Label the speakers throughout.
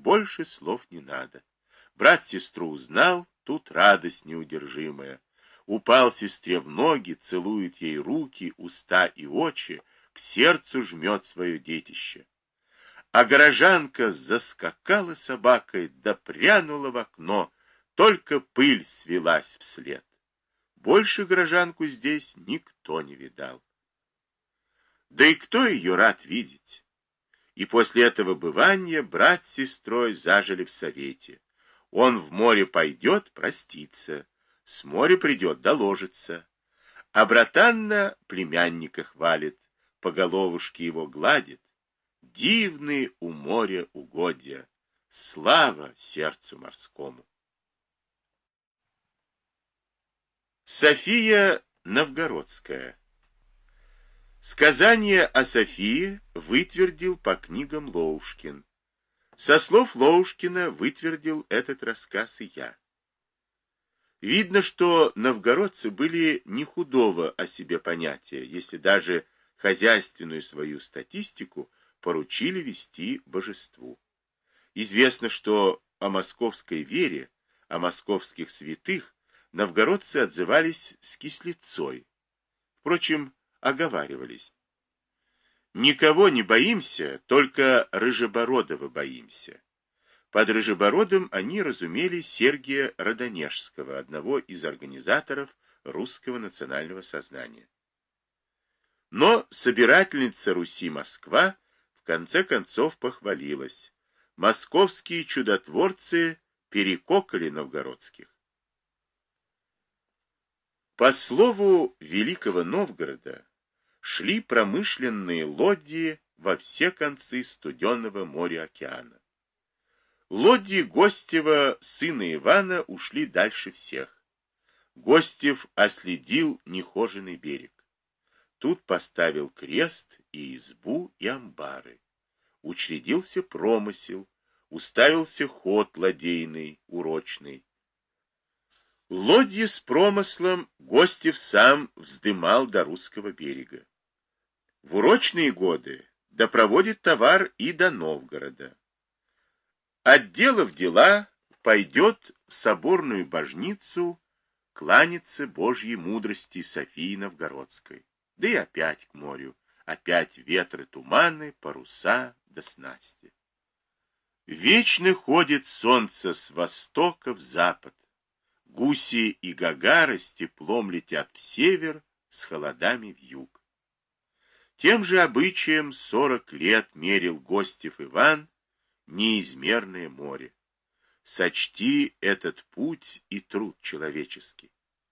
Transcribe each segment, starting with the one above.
Speaker 1: больше слов не надо. Брат сестру узнал, тут радость неудержимая. Упал сестре в ноги, целует ей руки, уста и очи, к сердцу жмет свое детище. А горожанка заскакала собакой, да прянула в окно, только пыль свелась вслед. Больше горожанку здесь никто не видал. Да и кто ее рад видеть? И после этого бывания брат с сестрой зажили в совете. Он в море пойдет проститься, с моря придет доложиться. А братанна племянника хвалит, по головушке его гладит. Дивные у моря угодья, слава сердцу морскому. София Новгородская. Сказание о Софии вытвердил по книгам Лоушкин. Со слов Лоушкина вытвердил этот рассказ и я. Видно, что новгородцы были не худого о себе понятия, если даже хозяйственную свою статистику поручили вести божеству. Известно, что о московской вере, о московских святых новгородцы отзывались с кислицой. Впрочем, оговаривались. Никого не боимся, только Рыжебородова боимся. Под Рыжебородым они разумели Сергия Родонежского, одного из организаторов русского национального сознания. Но собирательница Руси Москва в конце концов похвалилась. Московские чудотворцы перекокали новгородских. По слову Великого Новгорода, шли промышленные лодьи во все концы студенного моря-океана. Лодьи Гостева, сына Ивана, ушли дальше всех. Гостев оследил нехоженный берег. Тут поставил крест и избу, и амбары. Учредился промысел, уставился ход ладейный, урочный. Лодьи с промыслом Гостев сам вздымал до русского берега. В урочные годы допроводит товар и до Новгорода. Отделав дела, пойдет в соборную божницу кланяться Божьей мудрости Софии Новгородской. Да и опять к морю, опять ветры, туманы, паруса да снасти. Вечно ходит солнце с востока в запад. Гуси и гагары с теплом летят в север, с холодами в юг. Тем же обычаем 40 лет мерил Гостев Иван неизмерное море. Сочти этот путь и труд человеческий.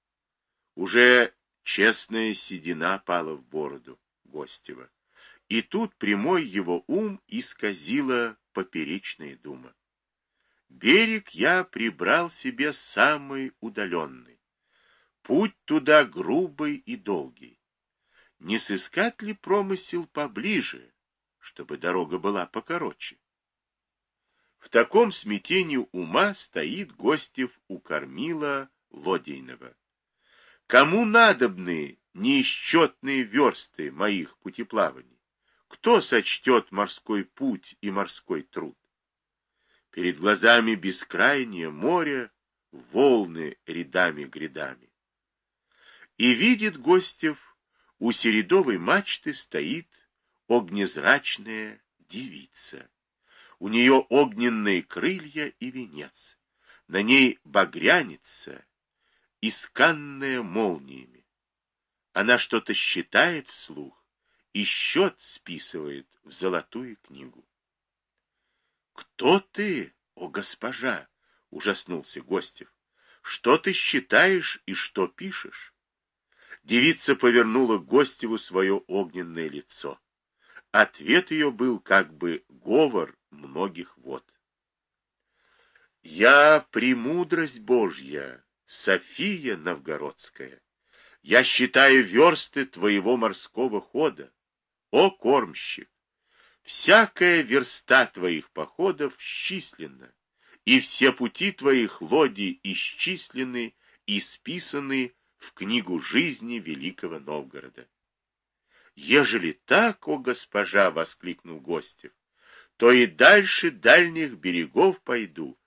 Speaker 1: Уже честная седина пала в бороду Гостева, и тут прямой его ум исказила поперечная дума. Берег я прибрал себе самый удаленный, путь туда грубый и долгий. Не сыскать ли промысел поближе, чтобы дорога была покороче? В таком смятении ума стоит Гостев у кормила лодейного. Кому надобны неисчетные версты моих путеплаваний? Кто сочтет морской путь и морской труд? Перед глазами бескрайнее море, волны рядами-грядами. И видит Гостев, у середовой мачты стоит огнезрачная девица. У нее огненные крылья и венец. На ней багряница, исканная молниями. Она что-то считает вслух и счет списывает в золотую книгу. «Кто ты, о госпожа?» — ужаснулся Гостев. «Что ты считаешь и что пишешь?» Девица повернула к Гостеву свое огненное лицо. Ответ ее был как бы говор многих вод. «Я премудрость Божья, София Новгородская. Я считаю версты твоего морского хода, о кормщик. Всякая верста твоих походов счислена, и все пути твоих лодий исчислены и списаны в книгу жизни Великого Новгорода». «Ежели так, о госпожа!» — воскликнул Гостев, то и дальше дальних берегов пойду,